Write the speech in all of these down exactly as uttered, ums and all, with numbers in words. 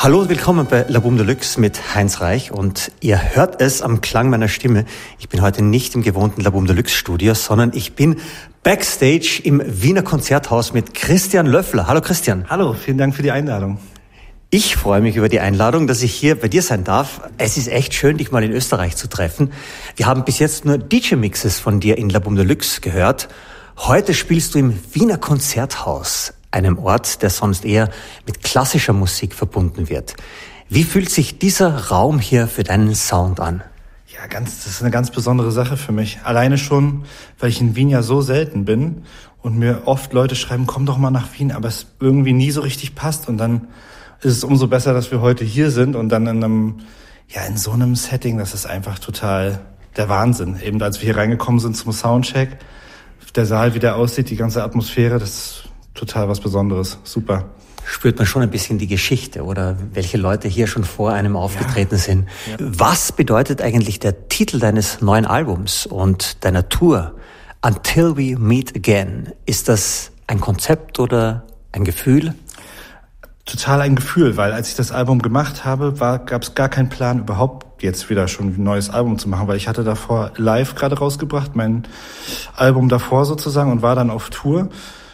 Hallo und willkommen bei La Boum de Luxe mit Heinz Reich und ihr hört es am Klang meiner Stimme. Ich bin heute nicht im gewohnten La Boum de Luxe Studio, sondern ich bin backstage im Wiener Konzerthaus mit Christian Löffler. Hallo Christian. Hallo, vielen Dank für die Einladung. Ich freue mich über die Einladung, dass ich hier bei dir sein darf. Es ist echt schön, dich mal in Österreich zu treffen. Wir haben bis jetzt nur D J-Mixes von dir in La Boum de Luxe gehört. Heute spielst du im Wiener Konzerthaus, einem Ort, der sonst eher mit klassischer Musik verbunden wird. Wie fühlt sich dieser Raum hier für deinen Sound an? Ja, ganz, das ist eine ganz besondere Sache für mich. Alleine schon, weil ich in Wien ja so selten bin und mir oft Leute schreiben, komm doch mal nach Wien, aber es irgendwie nie so richtig passt. Und dann ist es umso besser, dass wir heute hier sind und dann in einem, ja, in so einem Setting, das ist einfach total der Wahnsinn. Eben als wir hier reingekommen sind zum Soundcheck, der Saal, wie der aussieht, die ganze Atmosphäre, das ist total was Besonderes. Super. Spürt man schon ein bisschen die Geschichte oder welche Leute hier schon vor einem aufgetreten ja. sind. Ja. Was bedeutet eigentlich der Titel deines neuen Albums und deiner Tour? Until We Meet Again. Ist das ein Konzept oder ein Gefühl? Total ein Gefühl, weil als ich das Album gemacht habe, gab es gar keinen Plan, überhaupt jetzt wieder schon ein neues Album zu machen, weil ich hatte davor live gerade rausgebracht, mein Album davor sozusagen, und war dann auf Tour.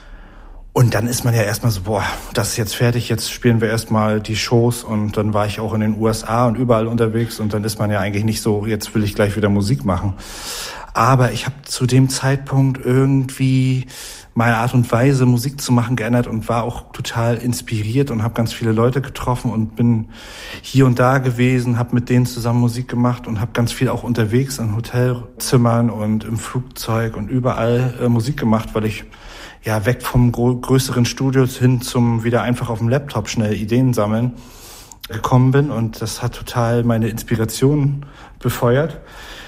Und dann ist man ja erstmal so, boah, das ist jetzt fertig, jetzt spielen wir erstmal die Shows, und dann war ich auch in den U S A und überall unterwegs, und dann ist man ja eigentlich nicht so, jetzt will ich gleich wieder Musik machen. Aber ich habe zu dem Zeitpunkt irgendwie meine Art und Weise, Musik zu machen, geändert und war auch total inspiriert und habe ganz viele Leute getroffen und bin hier und da gewesen, habe mit denen zusammen Musik gemacht und habe ganz viel auch unterwegs in Hotelzimmern und im Flugzeug und überall äh, Musik gemacht, weil ich ja weg vom gro- größeren Studios hin zum wieder einfach auf dem Laptop schnell Ideen sammeln gekommen bin, und das hat total meine Inspiration befeuert.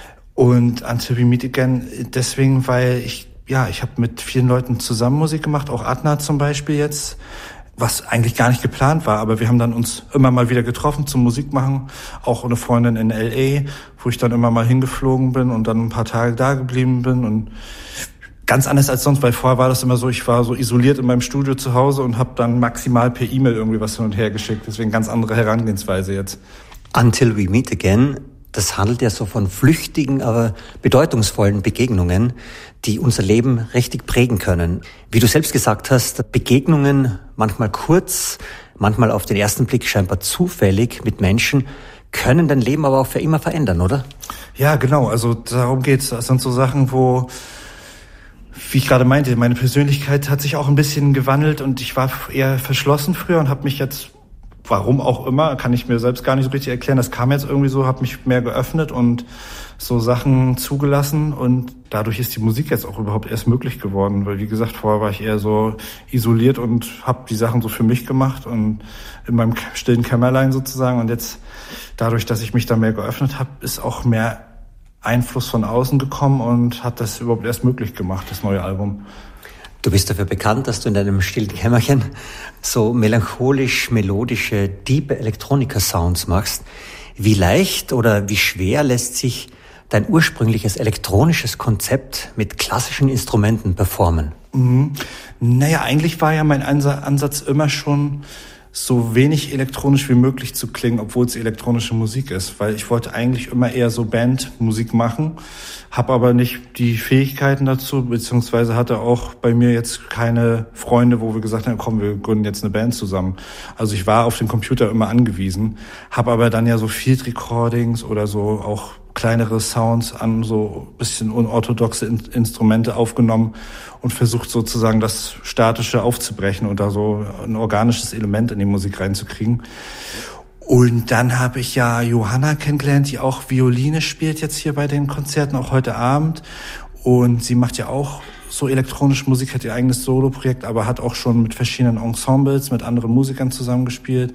Und Until We Meet Again deswegen, weil ich ja ich habe mit vielen Leuten zusammen Musik gemacht, auch Adna zum Beispiel jetzt, was eigentlich gar nicht geplant war, aber wir haben dann uns immer mal wieder getroffen zum Musik machen, auch eine Freundin in L A, wo ich dann immer mal hingeflogen bin und dann ein paar Tage da geblieben bin, und ganz anders als sonst, weil vorher war das immer so, ich war so isoliert in meinem Studio zu Hause und habe dann maximal per E-Mail irgendwie was hin und her geschickt. Deswegen ganz andere Herangehensweise jetzt. Until We Meet Again, das handelt ja so von flüchtigen, aber bedeutungsvollen Begegnungen, die unser Leben richtig prägen können. Wie du selbst gesagt hast, Begegnungen, manchmal kurz, manchmal auf den ersten Blick scheinbar zufällig mit Menschen, können dein Leben aber auch für immer verändern, oder? Ja, genau. Also darum geht's. Das sind so Sachen, wo, wie ich gerade meinte, meine Persönlichkeit hat sich auch ein bisschen gewandelt, und ich war eher verschlossen früher und habe mich jetzt, warum auch immer, kann ich mir selbst gar nicht so richtig erklären, das kam jetzt irgendwie so, habe mich mehr geöffnet und so Sachen zugelassen, und dadurch ist die Musik jetzt auch überhaupt erst möglich geworden, weil wie gesagt, vorher war ich eher so isoliert und habe die Sachen so für mich gemacht und in meinem stillen Kämmerlein sozusagen, und jetzt dadurch, dass ich mich da mehr geöffnet habe, ist auch mehr Einfluss von außen gekommen und hat das überhaupt erst möglich gemacht, das neue Album. Du bist dafür bekannt, dass du in deinem stillen Kämmerchen so melancholisch-melodische, deep Elektronika-Sounds machst. Wie leicht oder wie schwer lässt sich dein ursprüngliches elektronisches Konzept mit klassischen Instrumenten performen? Mhm. Naja, eigentlich war ja mein Ansatz immer schon, so wenig elektronisch wie möglich zu klingen, obwohl es elektronische Musik ist, weil ich wollte eigentlich immer eher so Bandmusik machen, habe aber nicht die Fähigkeiten dazu, beziehungsweise hatte auch bei mir jetzt keine Freunde, wo wir gesagt haben, komm, wir gründen jetzt eine Band zusammen. Also ich war auf den Computer immer angewiesen, habe aber dann ja so Field Recordings oder so auch kleinere Sounds an so bisschen unorthodoxe In- Instrumente aufgenommen und versucht sozusagen das Statische aufzubrechen und da so ein organisches Element in die Musik reinzukriegen. Und dann habe ich ja Johanna kennengelernt, die auch Violine spielt jetzt hier bei den Konzerten, auch heute Abend. Und sie macht ja auch so elektronische Musik, hat ihr eigenes Solo-Projekt, aber hat auch schon mit verschiedenen Ensembles, mit anderen Musikern zusammengespielt.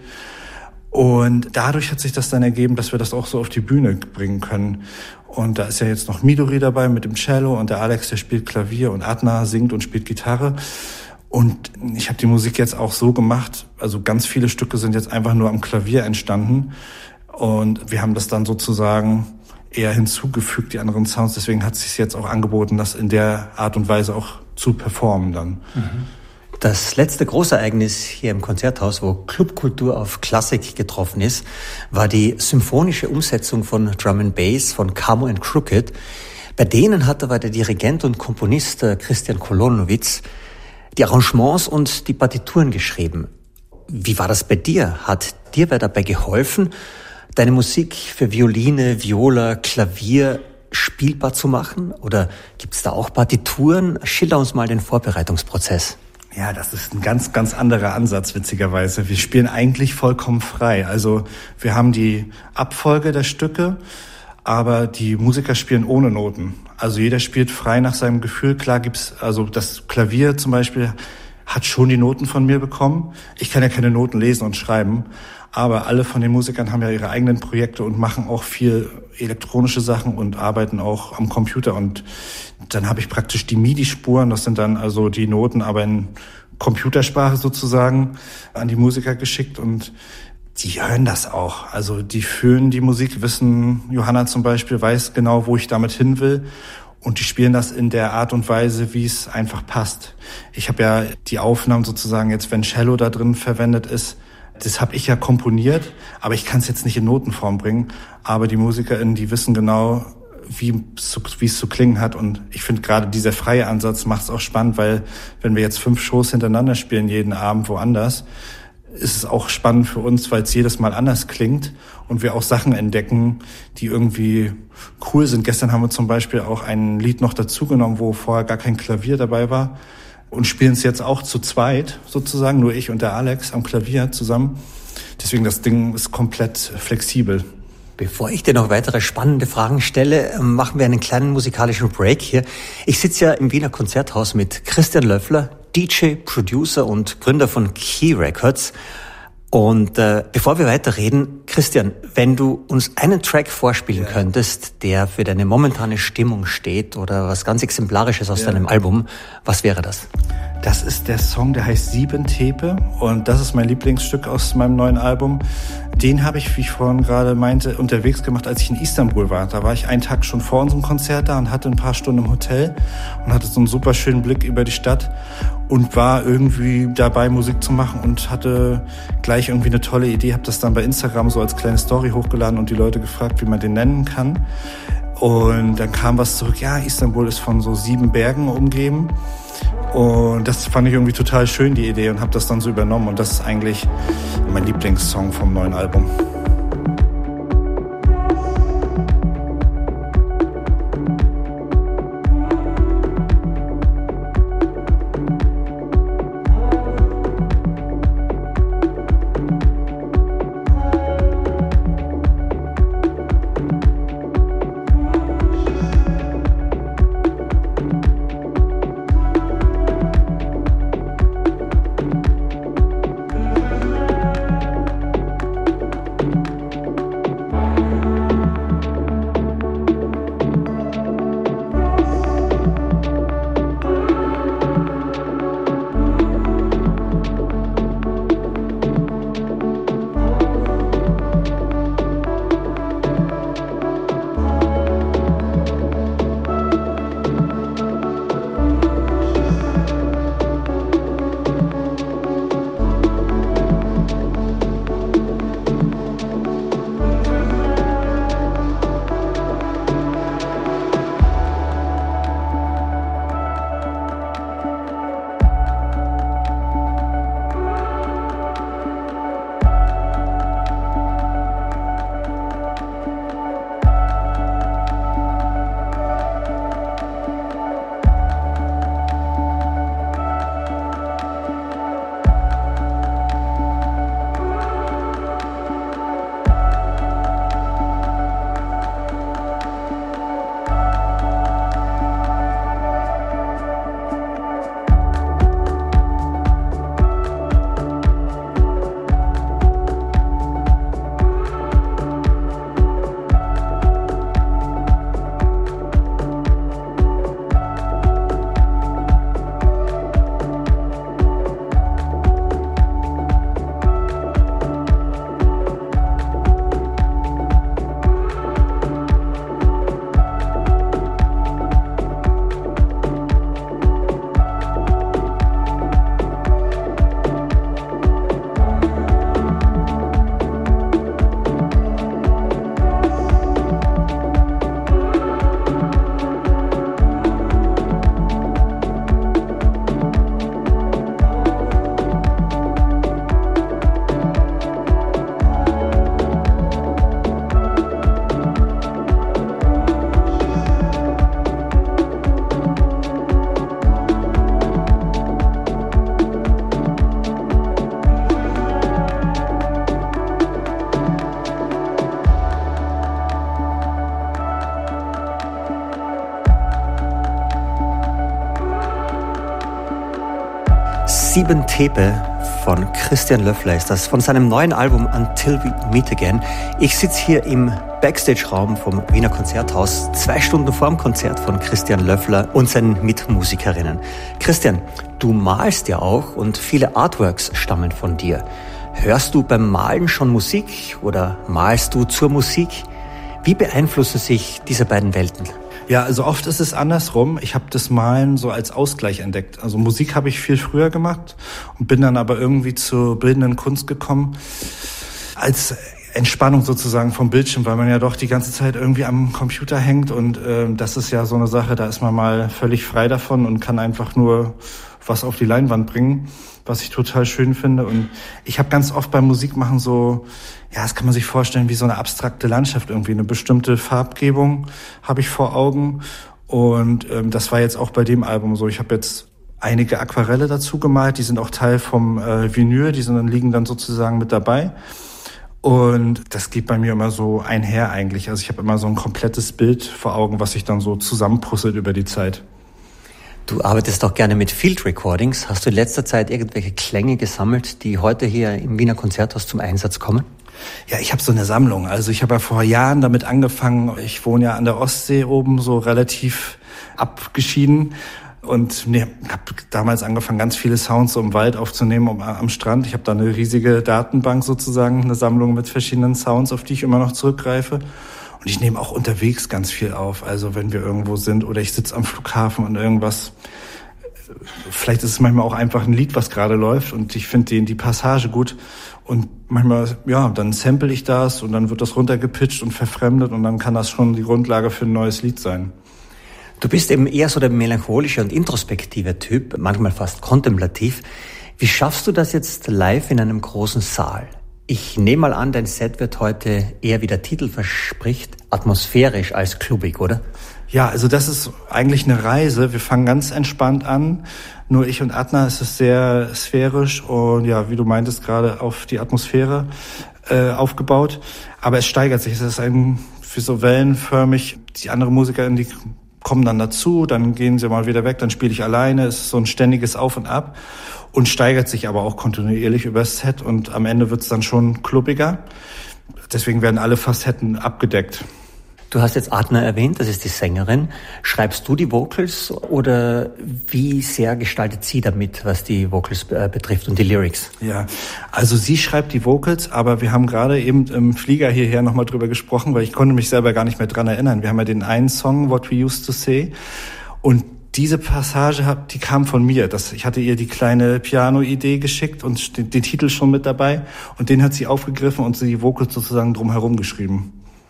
Und dadurch hat sich das dann ergeben, dass wir das auch so auf die Bühne bringen können. Und da ist ja jetzt noch Midori dabei mit dem Cello, und der Alex, der spielt Klavier, und Adna singt und spielt Gitarre. Und ich habe die Musik jetzt auch so gemacht, also ganz viele Stücke sind jetzt einfach nur am Klavier entstanden. Und wir haben das dann sozusagen eher hinzugefügt, die anderen Sounds. Deswegen hat es sich jetzt auch angeboten, das in der Art und Weise auch zu performen dann. Mhm. Das letzte Großereignis hier im Konzerthaus, wo Clubkultur auf Klassik getroffen ist, war die symphonische Umsetzung von Drum and Bass von Camo and Crooked. Bei denen hat aber der Dirigent und Komponist Christian Kolonowitz die Arrangements und die Partituren geschrieben. Wie war das bei dir? Hat dir wer dabei geholfen, deine Musik für Violine, Viola, Klavier spielbar zu machen? Oder gibt es da auch Partituren? Schilder uns mal den Vorbereitungsprozess. Ja, das ist ein ganz, ganz anderer Ansatz, witzigerweise. Wir spielen eigentlich vollkommen frei. Also wir haben die Abfolge der Stücke, aber die Musiker spielen ohne Noten. Also jeder spielt frei nach seinem Gefühl. Klar gibt's, also das Klavier zum Beispiel hat schon die Noten von mir bekommen. Ich kann ja keine Noten lesen und schreiben, aber alle von den Musikern haben ja ihre eigenen Projekte und machen auch viel elektronische Sachen und arbeiten auch am Computer. Und dann habe ich praktisch die MIDI-Spuren, das sind dann also die Noten, aber in Computersprache sozusagen, an die Musiker geschickt und die hören das auch. Also die fühlen die Musik, wissen, Johanna zum Beispiel weiß genau, wo ich damit hin will. Und die spielen das in der Art und Weise, wie es einfach passt. Ich habe ja die Aufnahmen sozusagen jetzt, wenn Cello da drin verwendet ist, das habe ich ja komponiert, aber ich kann es jetzt nicht in Notenform bringen. Aber die MusikerInnen, die wissen genau, wie es zu klingen hat. Und ich finde gerade dieser freie Ansatz macht es auch spannend, weil wenn wir jetzt fünf Shows hintereinander spielen, jeden Abend woanders, ist es auch spannend für uns, weil es jedes Mal anders klingt und wir auch Sachen entdecken, die irgendwie cool sind. Gestern haben wir zum Beispiel auch ein Lied noch dazugenommen, wo vorher gar kein Klavier dabei war und spielen es jetzt auch zu zweit sozusagen, nur ich und der Alex am Klavier zusammen. Deswegen das Ding ist komplett flexibel. Bevor ich dir noch weitere spannende Fragen stelle, machen wir einen kleinen musikalischen Break hier. Ich sitze ja im Wiener Konzerthaus mit Christian Löffler, D J, Producer und Gründer von Key Records. Und äh, bevor wir weiterreden, Christian, wenn du uns einen Track vorspielen ja. könntest, der für deine momentane Stimmung steht oder was ganz Exemplarisches aus ja. deinem Album, was wäre das? Das ist der Song, der heißt Sieben Tepe und das ist mein Lieblingsstück aus meinem neuen Album. Den habe ich, wie ich vorhin gerade meinte, unterwegs gemacht, als ich in Istanbul war. Da war ich einen Tag schon vor unserem Konzert da und hatte ein paar Stunden im Hotel und hatte so einen super schönen Blick über die Stadt und war irgendwie dabei, Musik zu machen und hatte gleich irgendwie eine tolle Idee. Habe das dann bei Instagram so als kleine Story hochgeladen und die Leute gefragt, wie man den nennen kann. Und dann kam was zurück, ja, Istanbul ist von so sieben Bergen umgeben. Und das fand ich irgendwie total schön, die Idee, und habe das dann so übernommen. Und das ist eigentlich mein Lieblingssong vom neuen Album. Sieben Tepe von Christian Löffler ist das, von seinem neuen Album Until We Meet Again. Ich sitze hier im Backstage-Raum vom Wiener Konzerthaus, zwei Stunden vor dem Konzert von Christian Löffler und seinen Mitmusikerinnen. Christian, du malst ja auch und viele Artworks stammen von dir. Hörst du beim Malen schon Musik oder malst du zur Musik? Wie beeinflussen sich diese beiden Welten? Ja, also oft ist es andersrum. Ich habe das Malen so als Ausgleich entdeckt. Also Musik habe ich viel früher gemacht und bin dann aber irgendwie zur bildenden Kunst gekommen als Entspannung sozusagen vom Bildschirm, weil man ja doch die ganze Zeit irgendwie am Computer hängt und äh, das ist ja so eine Sache, da ist man mal völlig frei davon und kann einfach nur was auf die Leinwand bringen, was ich total schön finde. Und ich habe ganz oft beim Musikmachen so, ja, das kann man sich vorstellen wie so eine abstrakte Landschaft irgendwie, eine bestimmte Farbgebung habe ich vor Augen und ähm, das war jetzt auch bei dem Album so. Ich habe jetzt einige Aquarelle dazu gemalt, die sind auch Teil vom äh, Vinyl, die sind dann, liegen dann sozusagen mit dabei. Und das geht bei mir immer so einher eigentlich. Also ich habe immer so ein komplettes Bild vor Augen, was sich dann so zusammenpuzzelt über die Zeit. Du arbeitest auch gerne mit Field Recordings. Hast du in letzter Zeit irgendwelche Klänge gesammelt, die heute hier im Wiener Konzerthaus zum Einsatz kommen? Ja, ich habe so eine Sammlung. Also ich habe ja vor Jahren damit angefangen. Ich wohne ja an der Ostsee oben, so relativ abgeschieden. Und nee, habe damals angefangen, ganz viele Sounds so im Wald aufzunehmen, um, am Strand. Ich habe da eine riesige Datenbank sozusagen, eine Sammlung mit verschiedenen Sounds, auf die ich immer noch zurückgreife. Und ich nehme auch unterwegs ganz viel auf. Also wenn wir irgendwo sind oder ich sitze am Flughafen und irgendwas, vielleicht ist es manchmal auch einfach ein Lied, was gerade läuft und ich finde die, die Passage gut. Und manchmal, ja, dann sample ich das und dann wird das runtergepitcht und verfremdet und dann kann das schon die Grundlage für ein neues Lied sein. Du bist eben eher so der melancholische und introspektive Typ, manchmal fast kontemplativ. Wie schaffst du das jetzt live in einem großen Saal? Ich nehme mal an, dein Set wird heute eher, wie der Titel verspricht, atmosphärisch als klubbig, oder? Ja, also das ist eigentlich eine Reise. Wir fangen ganz entspannt an. Nur ich und Adna ist es sehr sphärisch und ja, wie du meintest, gerade auf die Atmosphäre äh, aufgebaut. Aber es steigert sich. Es ist ein, für so wellenförmig. Die anderen Musiker, die kommen dann dazu, dann gehen sie mal wieder weg, dann spiele ich alleine. Es ist so ein ständiges Auf und Ab und steigert sich aber auch kontinuierlich über das Set und am Ende wird es dann schon klubbiger. Deswegen werden alle Facetten abgedeckt. Du hast jetzt Adna erwähnt, das ist die Sängerin. Schreibst du die Vocals oder wie sehr gestaltet sie damit, was die Vocals äh, betrifft und die Lyrics? Ja, also sie schreibt die Vocals, aber wir haben gerade eben im Flieger hierher nochmal drüber gesprochen, weil ich konnte mich selber gar nicht mehr dran erinnern. Wir haben ja den einen Song, What We Used to Say, und diese Passage, die kam von mir. Das, ich hatte ihr die kleine Piano-Idee geschickt und den, den Titel schon mit dabei und den hat sie aufgegriffen und sie die Vocals sozusagen drumherum geschrieben.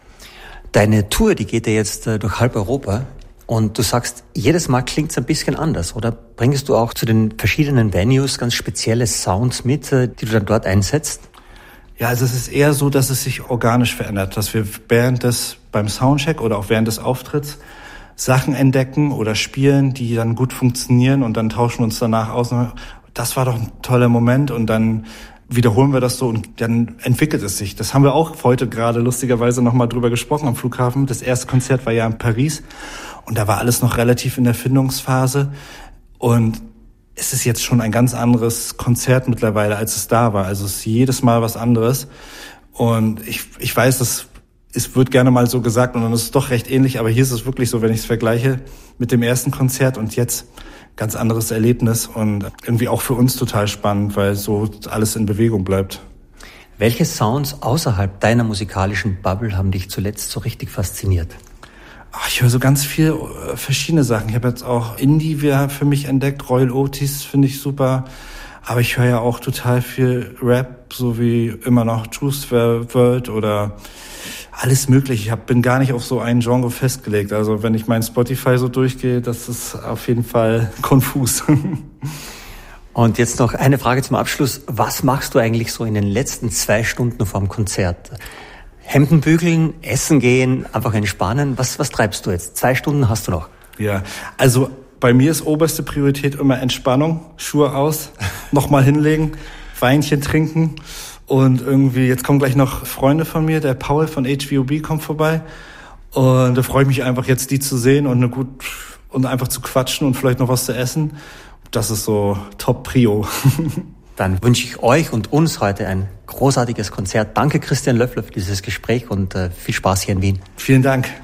Deine Tour, die geht ja jetzt äh, durch halb Europa und du sagst, jedes Mal klingt es ein bisschen anders, oder? Bringst du auch zu den verschiedenen Venues ganz spezielle Sounds mit, äh, die du dann dort einsetzt? Ja, also es ist eher so, dass es sich organisch verändert, dass wir während des, beim Soundcheck oder auch während des Auftritts Sachen entdecken oder spielen, die dann gut funktionieren und dann tauschen wir uns danach aus. Das war doch ein toller Moment und dann wiederholen wir das so und dann entwickelt es sich. Das haben wir auch heute gerade lustigerweise nochmal drüber gesprochen am Flughafen. Das erste Konzert war ja in Paris und da war alles noch relativ in der Findungsphase und es ist jetzt schon ein ganz anderes Konzert mittlerweile, als es da war. Also es ist jedes Mal was anderes und ich, ich weiß, dass es wird gerne mal so gesagt und dann ist es doch recht ähnlich, aber hier ist es wirklich so, wenn ich es vergleiche mit dem ersten Konzert und jetzt ganz anderes Erlebnis und irgendwie auch für uns total spannend, weil so alles in Bewegung bleibt. Welche Sounds außerhalb deiner musikalischen Bubble haben dich zuletzt so richtig fasziniert? Ach, ich höre so ganz viel äh, verschiedene Sachen. Ich habe jetzt auch Indie für mich entdeckt, Royal Otis finde ich super. Aber ich höre ja auch total viel Rap, so wie immer noch Juice world oder alles mögliche. Ich hab, bin gar nicht auf so ein Genre festgelegt. Also wenn ich mein Spotify so durchgehe, das ist auf jeden Fall konfus. Und jetzt noch eine Frage zum Abschluss. Was machst du eigentlich so in den letzten zwei Stunden vorm Konzert? Hemden bügeln, essen gehen, einfach entspannen. Was, was treibst du jetzt? Zwei Stunden hast du noch. Ja, also bei mir ist oberste Priorität immer Entspannung, Schuhe aus, nochmal hinlegen, Weinchen trinken und irgendwie, jetzt kommen gleich noch Freunde von mir, der Paul von H V O B kommt vorbei und da freue ich mich einfach jetzt, die zu sehen und eine gut und einfach zu quatschen und vielleicht noch was zu essen. das ist so Top-Prio. Dann wünsche ich euch und uns heute ein großartiges Konzert. Danke Christian Löffler für dieses Gespräch und äh, viel Spaß hier in Wien. Vielen Dank.